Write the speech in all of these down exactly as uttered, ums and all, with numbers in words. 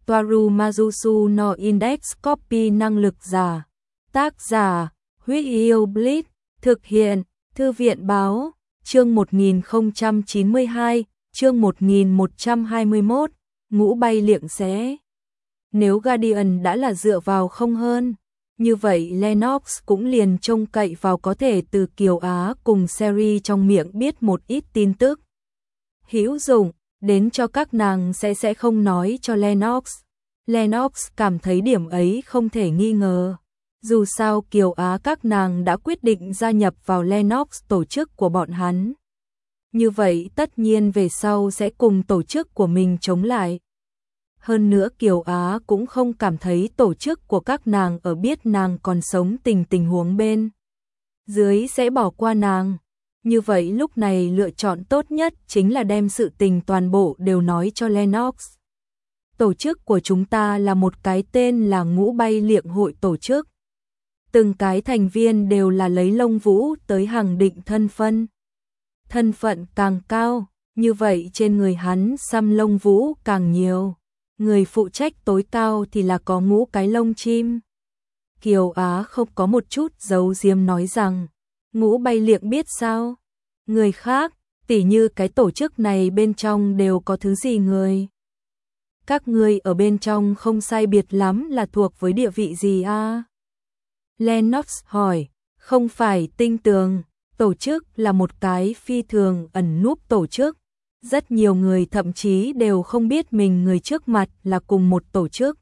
Toaru Majusu no Index Copy năng lực giả. Tác giả, Huyết Yêu Blitz, thực hiện, Thư viện báo, chương một nghìn không trăm chín mươi hai, chương một nghìn một trăm hai mươi mốt, ngũ bay liệng xé. Nếu Guardian đã là dựa vào không hơn, như vậy Lennox cũng liền trông cậy vào có thể từ Kiều Á cùng Seri trong miệng biết một ít tin tức hữu dụng, đến cho các nàng sẽ sẽ không nói cho Lennox. Lennox cảm thấy điểm ấy không thể nghi ngờ. Dù sao Kiều Á các nàng đã quyết định gia nhập vào Lennox tổ chức của bọn hắn. Như vậy tất nhiên về sau sẽ cùng tổ chức của mình chống lại. Hơn nữa Kiều Á cũng không cảm thấy tổ chức của các nàng ở biết nàng còn sống tình tình huống bên dưới sẽ bỏ qua nàng. Như vậy lúc này lựa chọn tốt nhất chính là đem sự tình toàn bộ đều nói cho Lennox. Tổ chức của chúng ta là một cái tên là Ngũ Bay Liệng Hội tổ chức. Từng cái thành viên đều là lấy lông vũ tới hàng định thân phân. Thân phận càng cao, như vậy trên người hắn xăm lông vũ càng nhiều. Người phụ trách tối cao thì là có ngũ cái lông chim. Kiều Á không có một chút giấu giếm nói rằng, Ngũ Bay Liệng biết sao? Người khác, tỉ như cái tổ chức này bên trong đều có thứ gì người? Các ngươi ở bên trong không sai biệt lắm là thuộc với địa vị gì a? À? Lennox hỏi, không phải tinh tường, tổ chức là một cái phi thường ẩn núp tổ chức. Rất nhiều người thậm chí đều không biết mình người trước mặt là cùng một tổ chức.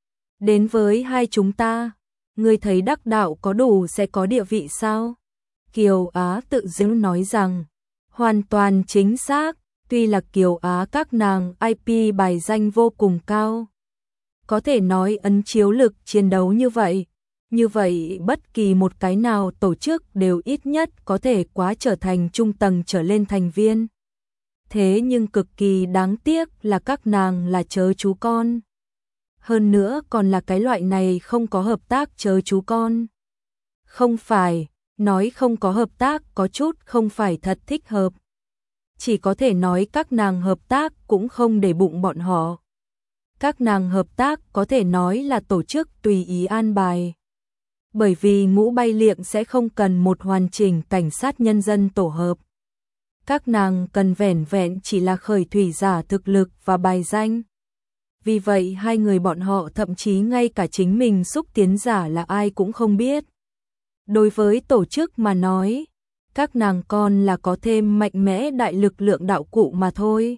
Đến với hai chúng ta, ngươi thấy đắc đạo có đủ sẽ có địa vị sao? Kiều Á tự giễu nói rằng, hoàn toàn chính xác, tuy là Kiều Á các nàng i pê bài danh vô cùng cao. Có thể nói ấn chiếu lực chiến đấu như vậy. Như vậy bất kỳ một cái nào tổ chức đều ít nhất có thể quá trở thành trung tầng trở lên thành viên. Thế nhưng cực kỳ đáng tiếc là các nàng là chớ chú con. Hơn nữa còn là cái loại này không có hợp tác chớ chú con. Không phải, nói không có hợp tác có chút không phải thật thích hợp. Chỉ có thể nói các nàng hợp tác cũng không để bụng bọn họ. Các nàng hợp tác có thể nói là tổ chức tùy ý an bài. Bởi vì Ngũ Bay Liệng sẽ không cần một hoàn chỉnh cảnh sát nhân dân tổ hợp. Các nàng cần vẻn vẹn chỉ là khởi thủy giả thực lực và bài danh. Vì vậy hai người bọn họ thậm chí ngay cả chính mình xúc tiến giả là ai cũng không biết. Đối với tổ chức mà nói, các nàng còn là có thêm mạnh mẽ đại lực lượng đạo cụ mà thôi.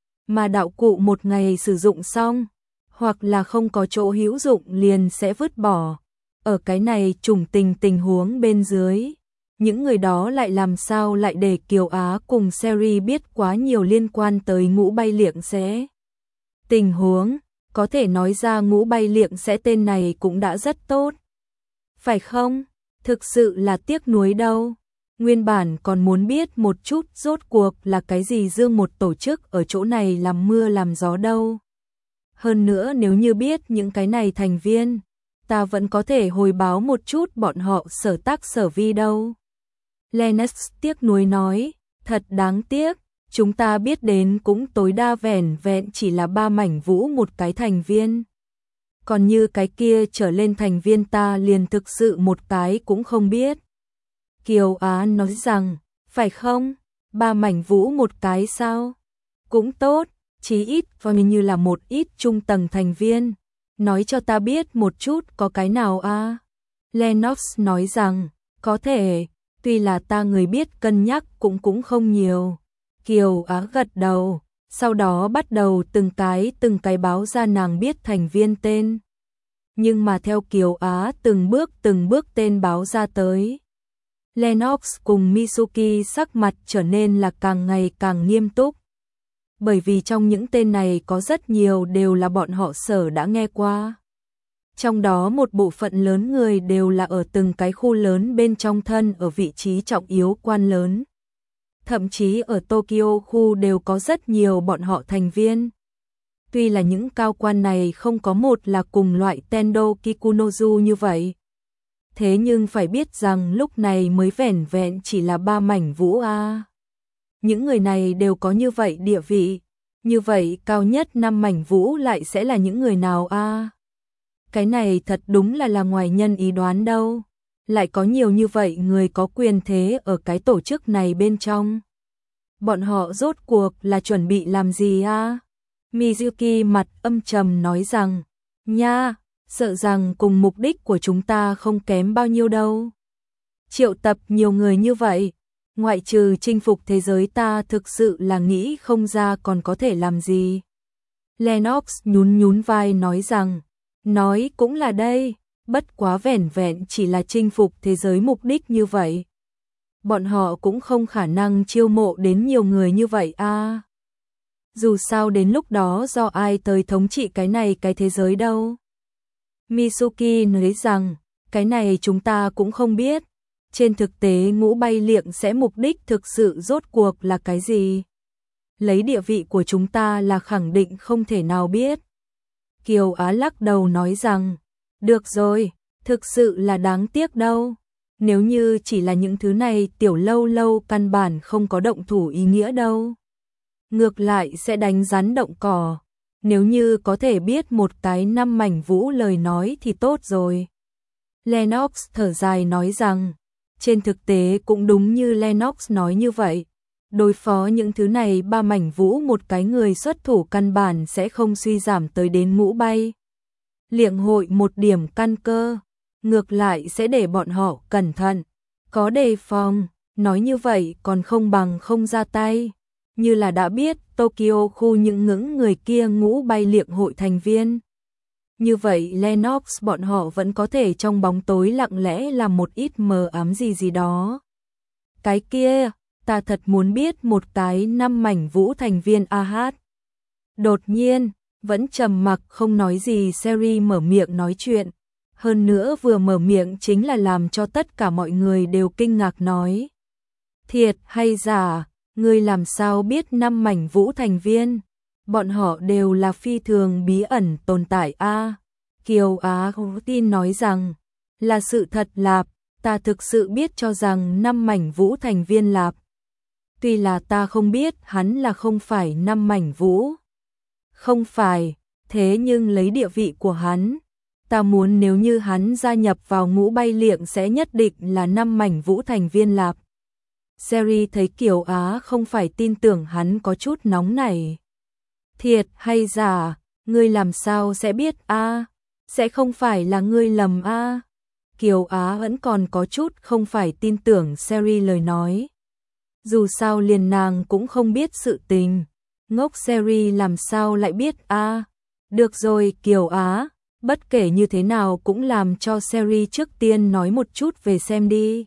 Mà đạo cụ một ngày sử dụng xong, hoặc là không có chỗ hữu dụng liền sẽ vứt bỏ. Ở cái này trùng tình tình huống bên dưới, những người đó lại làm sao lại để Kiều Á cùng Seri biết quá nhiều liên quan tới Ngũ Bay Liệng sẽ. Tình huống, có thể nói ra Ngũ Bay Liệng sẽ tên này cũng đã rất tốt. Phải không? Thực sự là tiếc nuối đâu. Nguyên bản còn muốn biết một chút rốt cuộc là cái gì dương một tổ chức ở chỗ này làm mưa làm gió đâu. Hơn nữa nếu như biết những cái này thành viên, ta vẫn có thể hồi báo một chút bọn họ sở tác sở vi đâu. Lennox tiếc nuối nói, thật đáng tiếc, chúng ta biết đến cũng tối đa vẻn vẹn chỉ là ba mảnh vũ một cái thành viên. Còn như cái kia trở lên thành viên ta liền thực sự một cái cũng không biết. Kiều Á nói rằng, phải không, ba mảnh vũ một cái sao? Cũng tốt, chí ít coi như là một ít trung tầng thành viên. Nói cho ta biết một chút có cái nào a? À? Lennox nói rằng, có thể, tuy là ta người biết cân nhắc cũng cũng không nhiều. Kiều Á gật đầu, sau đó bắt đầu từng cái từng cái báo ra nàng biết thành viên tên. Nhưng mà theo Kiều Á từng bước từng bước tên báo ra tới, Lennox cùng Mitsuki sắc mặt trở nên là càng ngày càng nghiêm túc. Bởi vì trong những tên này có rất nhiều đều là bọn họ sở đã nghe qua. Trong đó một bộ phận lớn người đều là ở từng cái khu lớn bên trong thân ở vị trí trọng yếu quan lớn. Thậm chí ở Tokyo khu đều có rất nhiều bọn họ thành viên. Tuy là những cao quan này không có một là cùng loại Tendo Kikunozu như vậy. Thế nhưng phải biết rằng lúc này mới vẻn vẹn chỉ là ba mảnh vũ a. Những người này đều có như vậy địa vị. Như vậy cao nhất năm mảnh vũ lại sẽ là những người nào a? À? Cái này thật đúng là là ngoài nhân ý đoán đâu. Lại có nhiều như vậy người có quyền thế ở cái tổ chức này bên trong. Bọn họ rốt cuộc là chuẩn bị làm gì a? À? Mizuki mặt âm trầm nói rằng, nha, sợ rằng cùng mục đích của chúng ta không kém bao nhiêu đâu. Triệu tập nhiều người như vậy, ngoại trừ chinh phục thế giới ta thực sự là nghĩ không ra còn có thể làm gì. Lennox nhún nhún vai nói rằng, nói cũng là đây, bất quá vẻn vẹn chỉ là chinh phục thế giới mục đích như vậy. Bọn họ cũng không khả năng chiêu mộ đến nhiều người như vậy a. À. Dù sao đến lúc đó do ai tới thống trị cái này cái thế giới đâu. Mitsuki nói rằng, cái này chúng ta cũng không biết. Trên thực tế ngũ bay liệng sẽ mục đích thực sự rốt cuộc là cái gì? Lấy địa vị của chúng ta là khẳng định không thể nào biết. Kiều Á lắc đầu nói rằng, được rồi, thực sự là đáng tiếc đâu. Nếu như chỉ là những thứ này tiểu lâu lâu căn bản không có động thủ ý nghĩa đâu. Ngược lại sẽ đánh rắn động cỏ. Nếu như có thể biết một cái năm mảnh vũ lời nói thì tốt rồi. Lennox thở dài nói rằng, trên thực tế cũng đúng như Lennox nói như vậy. Đối phó những thứ này ba mảnh vũ một cái người xuất thủ căn bản sẽ không suy giảm tới đến ngũ bay. Liệng hội một điểm căn cơ, ngược lại sẽ để bọn họ cẩn thận, có đề phòng, nói như vậy còn không bằng không ra tay. Như là đã biết Tokyo khu những ngưỡng người kia ngũ bay liệng hội thành viên. Như vậy Lennox bọn họ vẫn có thể trong bóng tối lặng lẽ làm một ít mờ ám gì gì đó. Cái kia, ta thật muốn biết một cái năm mảnh vũ thành viên a hát. Đột nhiên, vẫn trầm mặc không nói gì Seri mở miệng nói chuyện. Hơn nữa vừa mở miệng chính là làm cho tất cả mọi người đều kinh ngạc nói. Thiệt hay giả, ngươi làm sao biết năm mảnh vũ thành viên? Bọn họ đều là phi thường bí ẩn tồn tại a. À, Kiều Á tin nói rằng, là sự thật lạp, ta thực sự biết cho rằng năm mảnh vũ thành viên lạp. Tuy là ta không biết hắn là không phải năm mảnh vũ. Không phải, thế nhưng lấy địa vị của hắn, ta muốn nếu như hắn gia nhập vào ngũ bay liệng sẽ nhất định là năm mảnh vũ thành viên lạp. Seri thấy Kiều Á không phải tin tưởng hắn có chút nóng nảy. Thiệt hay giả, ngươi làm sao sẽ biết a? À? Sẽ không phải là ngươi lầm a? À? Kiều Á vẫn còn có chút không phải tin tưởng Seri lời nói. Dù sao liền nàng cũng không biết sự tình. Ngốc Seri làm sao lại biết a? À? Được rồi Kiều Á, bất kể như thế nào cũng làm cho Seri trước tiên nói một chút về xem đi.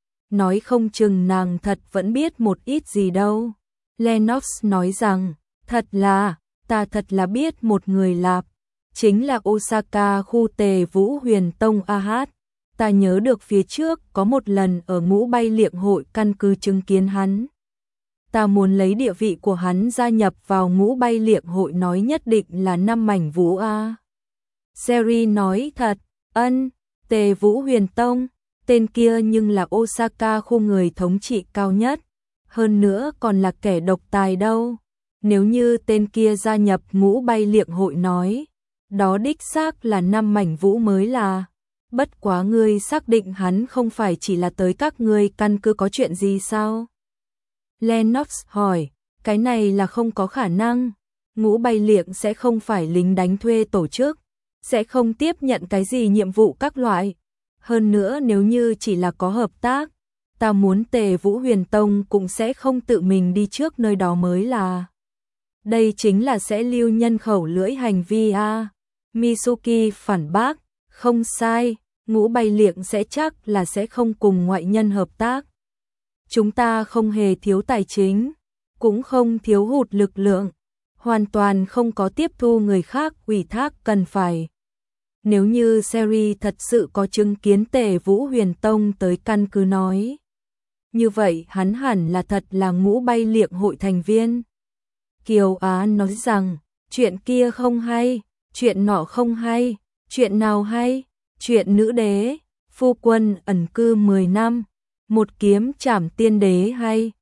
Nói không chừng nàng thật vẫn biết một ít gì đâu. Lennox nói rằng, thật là, ta thật là biết một người lạp, chính là Osaka khu Tề Vũ Huyền Tông a hát. Ta nhớ được phía trước có một lần ở ngũ bay liệng hội căn cứ chứng kiến hắn. Ta muốn lấy địa vị của hắn gia nhập vào ngũ bay liệng hội nói nhất định là năm mảnh vũ a. Seri nói thật, ân, Tề Vũ Huyền Tông, tên kia nhưng là Osaka khu người thống trị cao nhất, hơn nữa còn là kẻ độc tài đâu. Nếu như tên kia gia nhập ngũ bay liệng hội nói, đó đích xác là năm mảnh vũ mới là. Bất quá ngươi xác định hắn không phải chỉ là tới các ngươi căn cứ có chuyện gì sao? Lennox hỏi, cái này là không có khả năng. Ngũ bay liệng sẽ không phải lính đánh thuê tổ chức, sẽ không tiếp nhận cái gì nhiệm vụ các loại. Hơn nữa nếu như chỉ là có hợp tác, ta muốn Tề Vũ Huyền Tông cũng sẽ không tự mình đi trước nơi đó mới là. Đây chính là sẽ lưu nhân khẩu lưỡi hành vi a. À. Mitsuki phản bác, không sai, ngũ bay liệng sẽ chắc là sẽ không cùng ngoại nhân hợp tác. Chúng ta không hề thiếu tài chính, cũng không thiếu hụt lực lượng, hoàn toàn không có tiếp thu người khác ủy thác cần phải. Nếu như Seri thật sự có chứng kiến Tề Vũ Huyền Tông tới căn cứ nói, như vậy hắn hẳn là thật là ngũ bay liệng hội thành viên. Kiều Á nói rằng, chuyện kia không hay, chuyện nọ không hay, chuyện nào hay, chuyện nữ đế, phu quân ẩn cư mười năm, một kiếm trảm tiên đế hay,